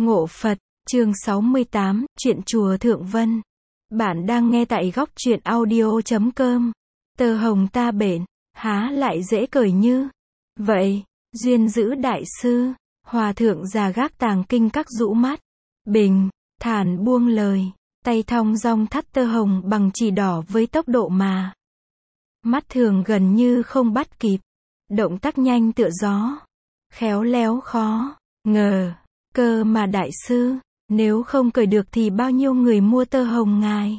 Ngộ Phật, chương 68, chuyện chùa Thượng Vân. Bạn đang nghe tại góc truyện audio.com. Tơ hồng ta bện, há lại dễ cởi như vậy. Duyên giữ đại sư, hòa thượng già gác tàng kinh các rũ mắt. Bình, thản buông lời, tay thong dong thắt tơ hồng bằng chỉ đỏ với tốc độ mà mắt thường gần như không bắt kịp. Động tác nhanh tựa gió, khéo léo khó ngờ. Cơ mà đại sư, nếu không cởi được thì bao nhiêu người mua tơ hồng ngài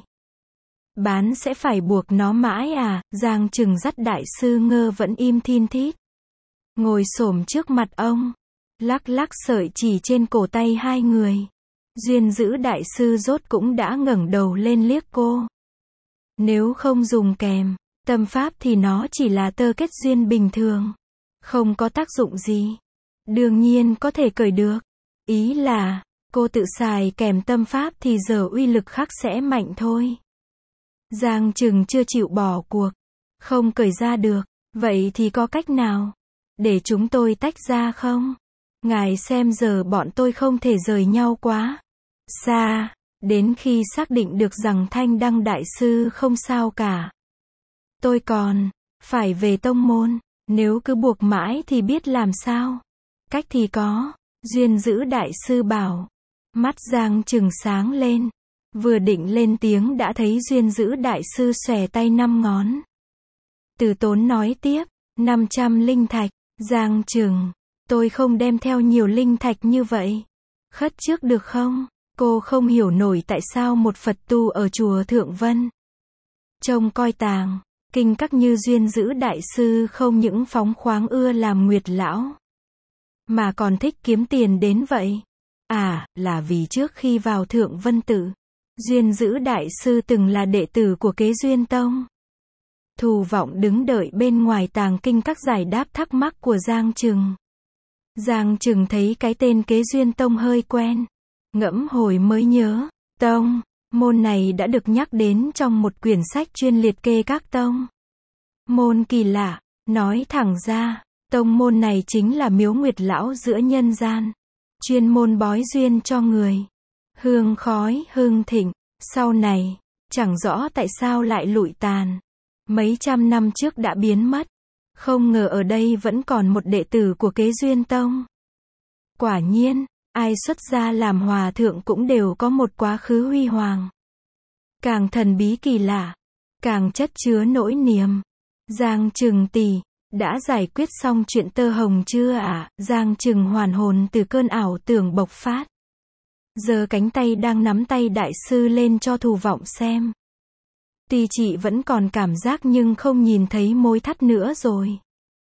bán sẽ phải buộc nó mãi à? Giang Trừng dắt đại sư ngơ vẫn im thin thít, ngồi xổm trước mặt ông, lắc lắc sợi chỉ trên cổ tay hai người. Duyên giữ đại sư rốt cũng đã ngẩng đầu lên liếc cô. Nếu không dùng kèm tâm pháp thì nó chỉ là tơ kết duyên bình thường, không có tác dụng gì. Đương nhiên có thể cởi được. Ý là, cô tự xài kèm tâm pháp thì giờ uy lực khắc sẽ mạnh thôi. Giang Trừng chưa chịu bỏ cuộc. Không cởi ra được. Vậy thì có cách nào để chúng tôi tách ra không? Ngài xem giờ bọn tôi không thể rời nhau quá xa, đến khi xác định được rằng Thanh Đăng đại sư không sao cả. Tôi còn phải về tông môn, nếu cứ buộc mãi thì biết làm sao. Cách thì có. Duyên giữ đại sư bảo. Mắt Giang Trừng sáng lên. Vừa định lên tiếng đã thấy Duyên giữ đại sư xòe tay 5 ngón. Từ Tốn nói tiếp. 500 linh thạch. Giang Trừng, tôi không đem theo nhiều linh thạch như vậy. Khất trước được không? Cô không hiểu nổi tại sao một Phật tu ở chùa Thượng Vân trông coi tàng kinh các như Duyên giữ đại sư không những phóng khoáng ưa làm nguyệt lão, mà còn thích kiếm tiền đến vậy. À, là vì trước khi vào Thượng Vân Tự, Duyên giữ đại sư từng là đệ tử của Kế Duyên Tông. Thù Vọng đứng đợi bên ngoài tàng kinh các giải đáp thắc mắc của Giang Trừng. Giang Trừng thấy cái tên Kế Duyên Tông hơi quen. Ngẫm hồi mới nhớ, tông môn này đã được nhắc đến trong một quyển sách chuyên liệt kê các tông môn kỳ lạ. Nói thẳng ra, tông môn này chính là miếu nguyệt lão giữa nhân gian, chuyên môn bói duyên cho người. Hương khói hưng thịnh, sau này, chẳng rõ tại sao lại lụi tàn. Mấy trăm năm trước đã biến mất. Không ngờ ở đây vẫn còn một đệ tử của Kế Duyên Tông. Quả nhiên, ai xuất gia làm hòa thượng cũng đều có một quá khứ huy hoàng. Càng thần bí kỳ lạ, càng chất chứa nỗi niềm. Giang Trừng tỷ, đã giải quyết xong chuyện tơ hồng chưa ạ? Giang Trừng hoàn hồn từ cơn ảo tưởng bộc phát. Giờ cánh tay đang nắm tay đại sư lên cho Thù Vọng xem. Tuy chị vẫn còn cảm giác nhưng không nhìn thấy mối thắt nữa rồi.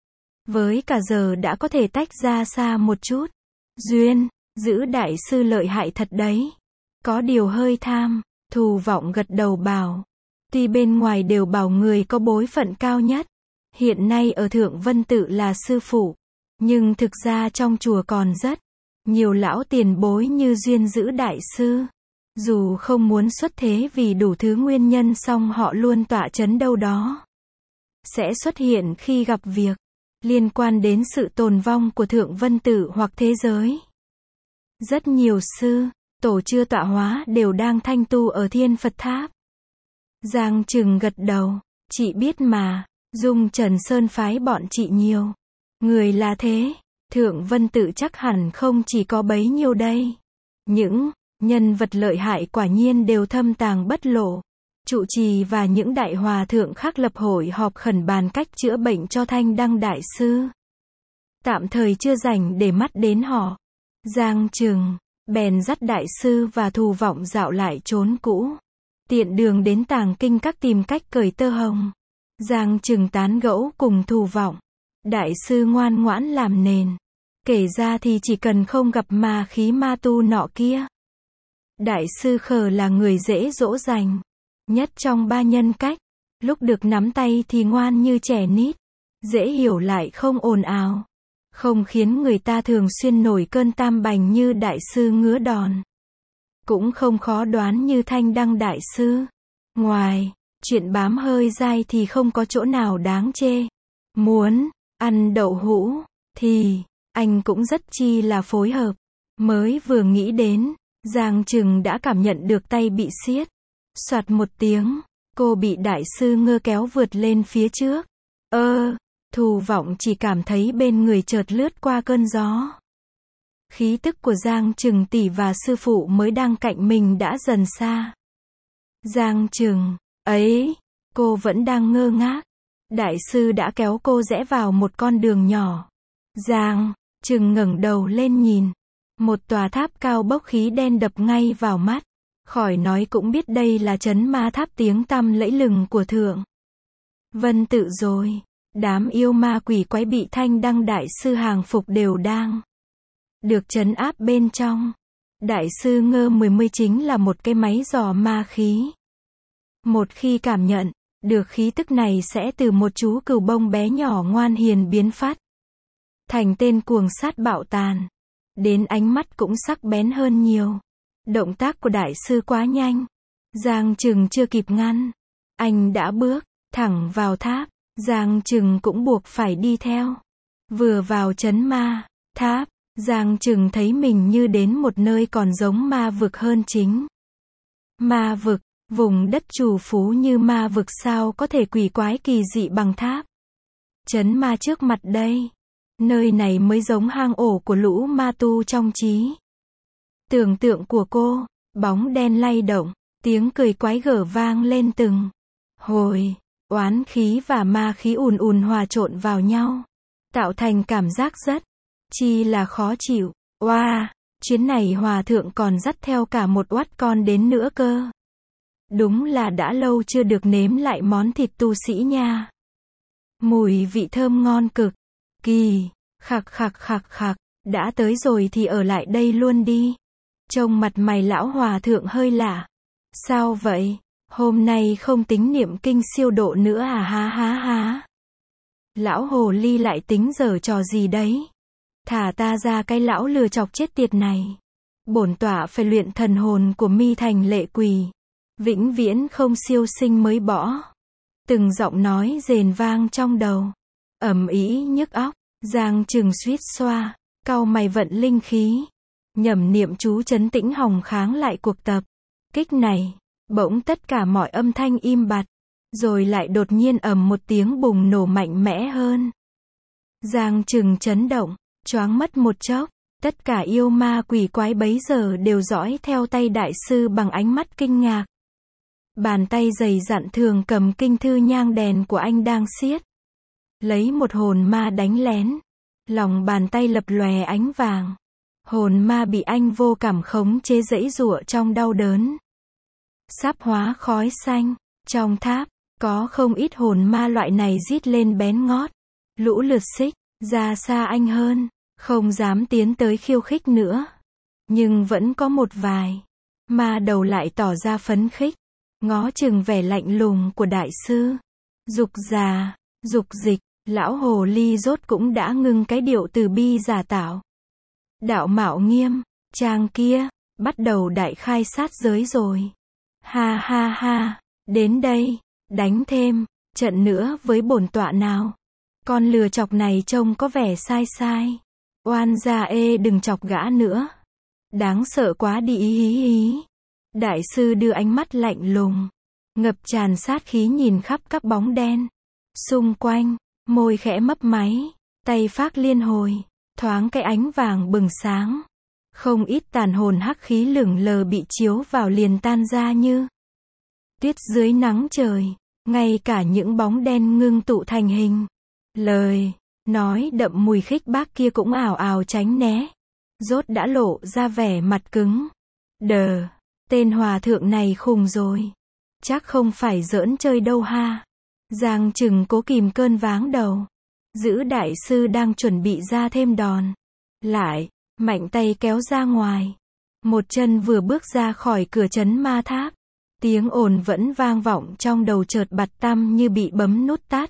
Với cả giờ đã có thể tách ra xa một chút. Duyên giữ đại sư lợi hại thật đấy. Có điều hơi tham. Thù Vọng gật đầu bảo. Tuy bên ngoài đều bảo người có bối phận cao nhất hiện nay ở Thượng Vân Tự là sư phụ, nhưng thực ra trong chùa còn rất nhiều lão tiền bối như Duyên giữ đại sư. Dù không muốn xuất thế vì đủ thứ nguyên nhân song họ luôn tọa chấn đâu đó. Sẽ xuất hiện khi gặp việc liên quan đến sự tồn vong của Thượng Vân Tự hoặc thế giới. Rất nhiều sư, tổ chưa tọa hóa đều đang thanh tu ở Thiên Phật Tháp. Giang Trừng gật đầu. Chị biết mà, Dung Trần Sơn phái bọn chị nhiều người là thế. Thượng Vân Tự chắc hẳn không chỉ có bấy nhiêu đây. Những nhân vật lợi hại quả nhiên đều thâm tàng bất lộ. Trụ trì và những đại hòa thượng khác lập hội họp khẩn bàn cách chữa bệnh cho Thanh Đăng đại sư. Tạm thời chưa rảnh để mắt đến họ. Giang Trừng bèn dắt đại sư và Thù Vọng dạo lại chốn cũ. Tiện đường đến tàng kinh các tìm cách cởi tơ hồng. Giang Trừng tán gẫu cùng Thù Vọng. Đại sư ngoan ngoãn làm nền. Kể ra thì chỉ cần không gặp ma khí ma tu nọ kia. Đại sư khờ là người dễ dỗ dành nhất trong 3 nhân cách. Lúc được nắm tay thì ngoan như trẻ nít, dễ hiểu lại không ồn ào, không khiến người ta thường xuyên nổi cơn tam bành như đại sư ngứa đòn. Cũng không khó đoán như Thanh Đăng đại sư. Ngoài chuyện bám hơi dai thì không có chỗ nào đáng chê. Muốn ăn đậu hũ thì anh cũng rất chi là phối hợp. Mới vừa nghĩ đến, Giang Trừng đã cảm nhận được tay bị siết. Soạt một tiếng, cô bị đại sư Ngơ kéo vượt lên phía trước. Thù Vọng chỉ cảm thấy bên người chợt lướt qua cơn gió. Khí tức của Giang Trừng tỷ và sư phụ mới đang cạnh mình đã dần xa. Giang Trừng, ấy, cô vẫn đang ngơ ngác. Đại sư đã kéo cô rẽ vào một con đường nhỏ. Giang Trừng ngẩng đầu lên nhìn. Một tòa tháp cao bốc khí đen đập ngay vào mắt. Khỏi nói cũng biết đây là trấn ma tháp tiếng tăm lẫy lừng của Thượng Vân Tự rồi. Đám yêu ma quỷ quái bị Thanh Đăng đại sư hàng phục đều đang được trấn áp bên trong. Đại sư Ngơ 10 chính là một cái máy dò ma khí. Một khi cảm nhận được khí tức này sẽ từ một chú cừu bông bé nhỏ ngoan hiền biến phát thành tên cuồng sát bạo tàn. Đến ánh mắt cũng sắc bén hơn nhiều. Động tác của đại sư quá nhanh. Giang Trừng chưa kịp ngăn. Anh đã bước thẳng vào tháp. Giang Trừng cũng buộc phải đi theo. Vừa vào trấn ma tháp, Giang Trừng thấy mình như đến một nơi còn giống ma vực hơn chính. Ma vực, vùng đất trù phú như ma vực sao có thể quỷ quái kỳ dị bằng tháp. Trấn ma trước mặt đây. Nơi này mới giống hang ổ của lũ ma tu trong trí tưởng tượng của cô. Bóng đen lay động, tiếng cười quái gở vang lên từng hồi. Oán khí và ma khí ùn ùn hòa trộn vào nhau, tạo thành cảm giác rất chi là khó chịu. Chuyến này hòa thượng còn dắt theo cả một oát con đến nữa cơ. Đúng là đã lâu chưa được nếm lại món thịt tu sĩ nha. Mùi vị thơm ngon cực kỳ. Khặc khặc khặc khặc, đã tới rồi thì ở lại đây luôn đi. Trông mặt mày lão hòa thượng hơi lạ. Sao vậy? Hôm nay không tính niệm kinh siêu độ nữa à ha ha ha. Lão hồ ly lại tính giở trò gì đấy? Thả ta ra cái lão lừa chọc chết tiệt này. Bổn tọa phải luyện thần hồn của mi thành lệ quỷ. Vĩnh viễn không siêu sinh mới bỏ. Từng giọng nói rền vang trong đầu. Ầm ĩ nhức óc. Giang Trừng suýt xoa, cau mày vận linh khí. Nhẩm niệm chú trấn tĩnh hòng kháng lại cuộc tập kích này. Bỗng tất cả mọi âm thanh im bặt. Rồi lại đột nhiên ầm một tiếng bùng nổ mạnh mẽ hơn. Giang Trừng chấn động, choáng mất một chốc. Tất cả yêu ma quỷ quái bấy giờ đều dõi theo tay đại sư bằng ánh mắt kinh ngạc. Bàn tay dày dặn thường cầm kinh thư nhang đèn của anh đang siết. Lấy một hồn ma đánh lén. Lòng bàn tay lập lòe ánh vàng. Hồn ma bị anh vô cảm khống chế giãy giụa trong đau đớn. Sắp hóa khói xanh. Trong tháp, có không ít hồn ma loại này rít lên bén ngót. Lũ lượt xích ra xa anh hơn. Không dám tiến tới khiêu khích nữa. Nhưng vẫn có một vài ma đầu lại tỏ ra phấn khích. Ngó chừng vẻ lạnh lùng của đại sư. Dục già, dục dịch. Lão hồ ly rốt cũng đã ngưng cái điệu từ bi giả tạo. Đạo mạo nghiêm trang kia, bắt đầu đại khai sát giới rồi. Ha ha ha, đến đây, đánh thêm trận nữa với bổn tọa nào. Con lừa chọc này trông có vẻ sai sai. Oan gia đừng chọc gã nữa. Đáng sợ quá đi hí hí. Đại sư đưa ánh mắt lạnh lùng, ngập tràn sát khí nhìn khắp các bóng đen xung quanh. Môi khẽ mấp máy, tay phác liên hồi, thoáng cái ánh vàng bừng sáng. Không ít tàn hồn hắc khí lửng lờ bị chiếu vào liền tan ra như tuyết dưới nắng trời. Ngay cả những bóng đen ngưng tụ thành hình lời nói đậm mùi khích bác kia cũng ảo ảo tránh né. Rốt đã lộ ra vẻ mặt cứng đờ. Tên hòa thượng này khùng rồi. Chắc không phải giỡn chơi đâu ha. Giang Trừng cố kìm cơn váng đầu. Giữ đại sư đang chuẩn bị ra thêm đòn. Lại, mạnh tay kéo ra ngoài. Một chân vừa bước ra khỏi cửa trấn ma tháp. Tiếng ồn vẫn vang vọng trong đầu chợt bặt tăm như bị bấm nút tắt.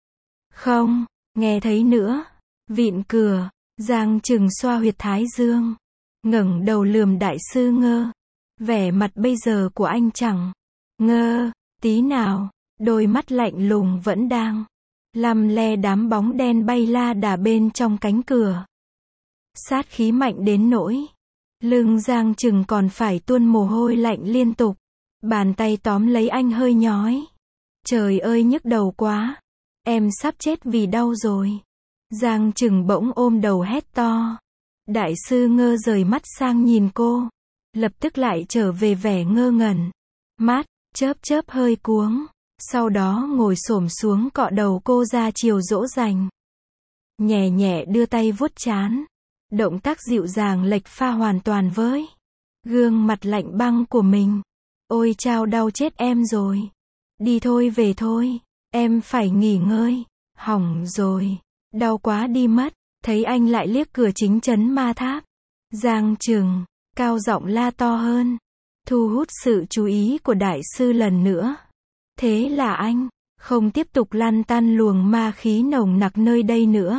Không, nghe thấy nữa. Vịn cửa, Giang Trừng xoa huyệt thái dương. Ngẩng đầu lườm đại sư Ngơ. Vẻ mặt bây giờ của anh chẳng ngơ tí nào. Đôi mắt lạnh lùng vẫn đang lăm le đám bóng đen bay la đà bên trong cánh cửa. Sát khí mạnh đến nỗi Lưng Giang Trừng còn phải tuôn mồ hôi lạnh liên tục. Bàn tay tóm lấy anh hơi nhói. Trời ơi nhức đầu quá. Em sắp chết vì đau rồi. Giang Trừng bỗng ôm đầu hét to. Đại sư ngơ rời mắt sang nhìn cô. Lập tức lại trở về vẻ ngơ ngẩn. Mắt, chớp hơi cuống. Sau đó ngồi xổm xuống cọ đầu cô ra chiều dỗ dành. Nhẹ nhẹ đưa tay vuốt trán. Động tác dịu dàng lệch pha hoàn toàn với gương mặt lạnh băng của mình. Ôi chao đau chết em rồi. Đi thôi về thôi. Em phải nghỉ ngơi. Hỏng rồi. Đau quá đi mất. Thấy anh lại liếc cửa chính trấn ma tháp. Giang Trừng, cao giọng la to hơn. Thu hút sự chú ý của đại sư lần nữa. Thế là anh, không tiếp tục lăn tăn luồng ma khí nồng nặc nơi đây nữa.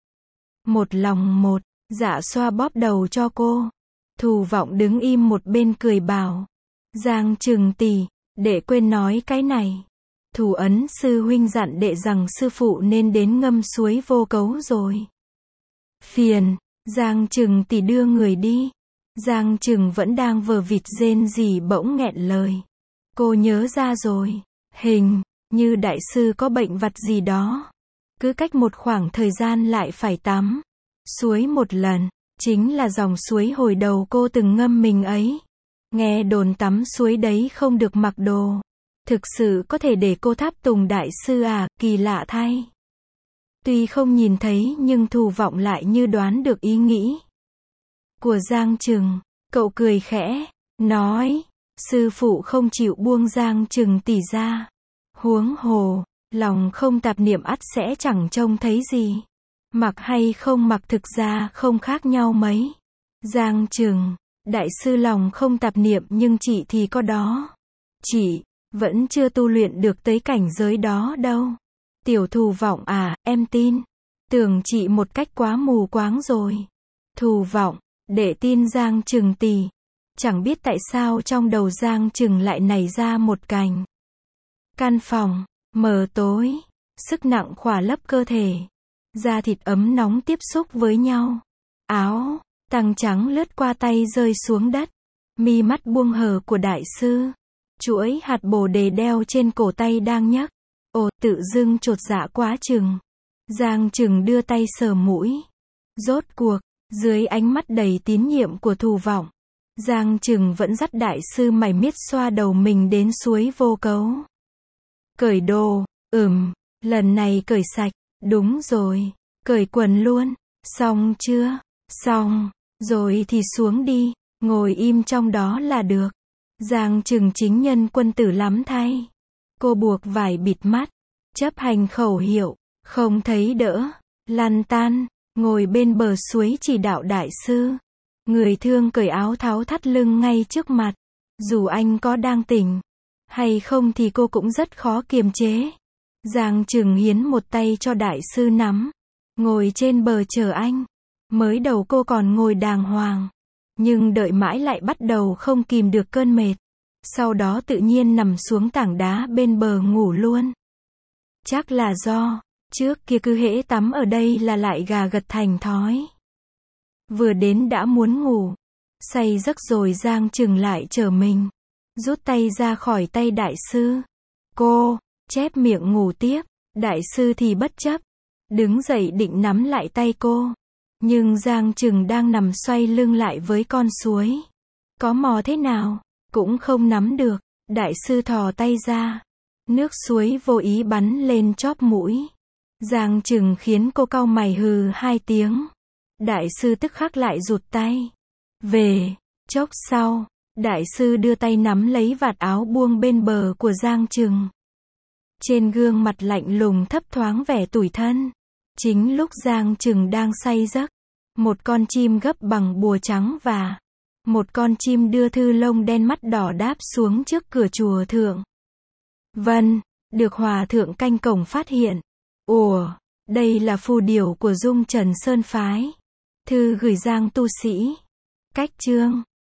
Một lòng một, dạ xoa bóp đầu cho cô. Thù Vọng đứng im một bên cười bảo. Giang Trừng tỷ, đệ quên nói cái này. Thủ Ấn sư huynh dặn đệ rằng sư phụ nên đến ngâm suối Vô Cấu rồi. Phiền, Giang Trừng tỷ đưa người đi. Giang Trừng vẫn đang vờ vịt rên rỉ bỗng nghẹn lời. Cô nhớ ra rồi, hình như đại sư có bệnh vặt gì đó. Cứ cách một khoảng thời gian lại phải tắm suối một lần, chính là dòng suối hồi đầu cô từng ngâm mình ấy. Nghe đồn tắm suối đấy không được mặc đồ. Thực sự có thể để cô tháp tùng đại sư à, kỳ lạ thay. Tuy không nhìn thấy nhưng Thù Vọng lại như đoán được ý nghĩ của Giang Trừng. Cậu cười khẽ, nói, sư phụ không chịu buông Giang Trừng tỷ ra. Huống hồ, lòng không tạp niệm ắt sẽ chẳng trông thấy gì. Mặc hay không mặc thực ra không khác nhau mấy. Giang Trừng, đại sư lòng không tạp niệm nhưng chị thì có đó. Chị vẫn chưa tu luyện được tới cảnh giới đó đâu. Tiểu Thù Vọng à, em tin. Tưởng chị một cách quá mù quáng rồi. Thù Vọng, để tin Giang Trừng tỷ. Chẳng biết tại sao trong đầu Giang Trừng lại nảy ra một cảnh. Căn phòng, mờ tối, sức nặng khỏa lấp cơ thể. Da thịt ấm nóng tiếp xúc với nhau. Áo, tang trắng lướt qua tay rơi xuống đất. Mi mắt buông hờ của đại sư. Chuỗi hạt bồ đề đeo trên cổ tay đang nhấc. Ồ, tự dưng chột dạ quá chừng. Giang Trừng đưa tay sờ mũi. Rốt cuộc, dưới ánh mắt đầy tín nhiệm của Thù Vọng, Giang Trừng vẫn dắt đại sư mải miết xoa đầu mình đến suối Vô Cấu. Cởi đồ, lần này cởi sạch, đúng rồi, cởi quần luôn, xong chưa? Xong, rồi thì xuống đi, ngồi im trong đó là được. Giang Trừng chính nhân quân tử lắm thay. Cô buộc vải bịt mắt, chấp hành khẩu hiệu, không thấy đỡ, lăn tăn, ngồi bên bờ suối chỉ đạo đại sư. Người thương cởi áo tháo thắt lưng ngay trước mặt. Dù anh có đang tỉnh hay không thì cô cũng rất khó kiềm chế. Giang Trừng hiến một tay cho đại sư nắm, ngồi trên bờ chờ anh. Mới đầu cô còn ngồi đàng hoàng, nhưng đợi mãi lại bắt đầu không kìm được cơn mệt. Sau đó tự nhiên nằm xuống tảng đá bên bờ ngủ luôn. Chắc là do trước kia cứ hễ tắm ở đây là lại gà gật thành thói. Vừa đến đã muốn ngủ. Say giấc rồi Giang Trừng lại trở mình. Rút tay ra khỏi tay đại sư. Cô, chép miệng ngủ tiếp. Đại sư thì bất chấp. Đứng dậy định nắm lại tay cô. Nhưng Giang Trừng đang nằm xoay lưng lại với con suối. Có mò thế nào, cũng không nắm được. Đại sư thò tay ra. Nước suối vô ý bắn lên chóp mũi. Giang Trừng khiến cô cau mày hừ hai tiếng. Đại sư tức khắc lại rụt tay về. Chốc sau, đại sư đưa tay nắm lấy vạt áo buông bên bờ của Giang Trừng. Trên gương mặt lạnh lùng thấp thoáng vẻ tủi thân. Chính lúc Giang Trừng đang say giấc, một con chim gấp bằng bùa trắng và một con chim đưa thư lông đen mắt đỏ đáp xuống trước cửa chùa Thượng Vân, được hòa thượng canh cổng phát hiện. Ủa, đây là phù điểu của Dung Trần Sơn Phái. Thư gửi Giang tu sĩ. Cách chương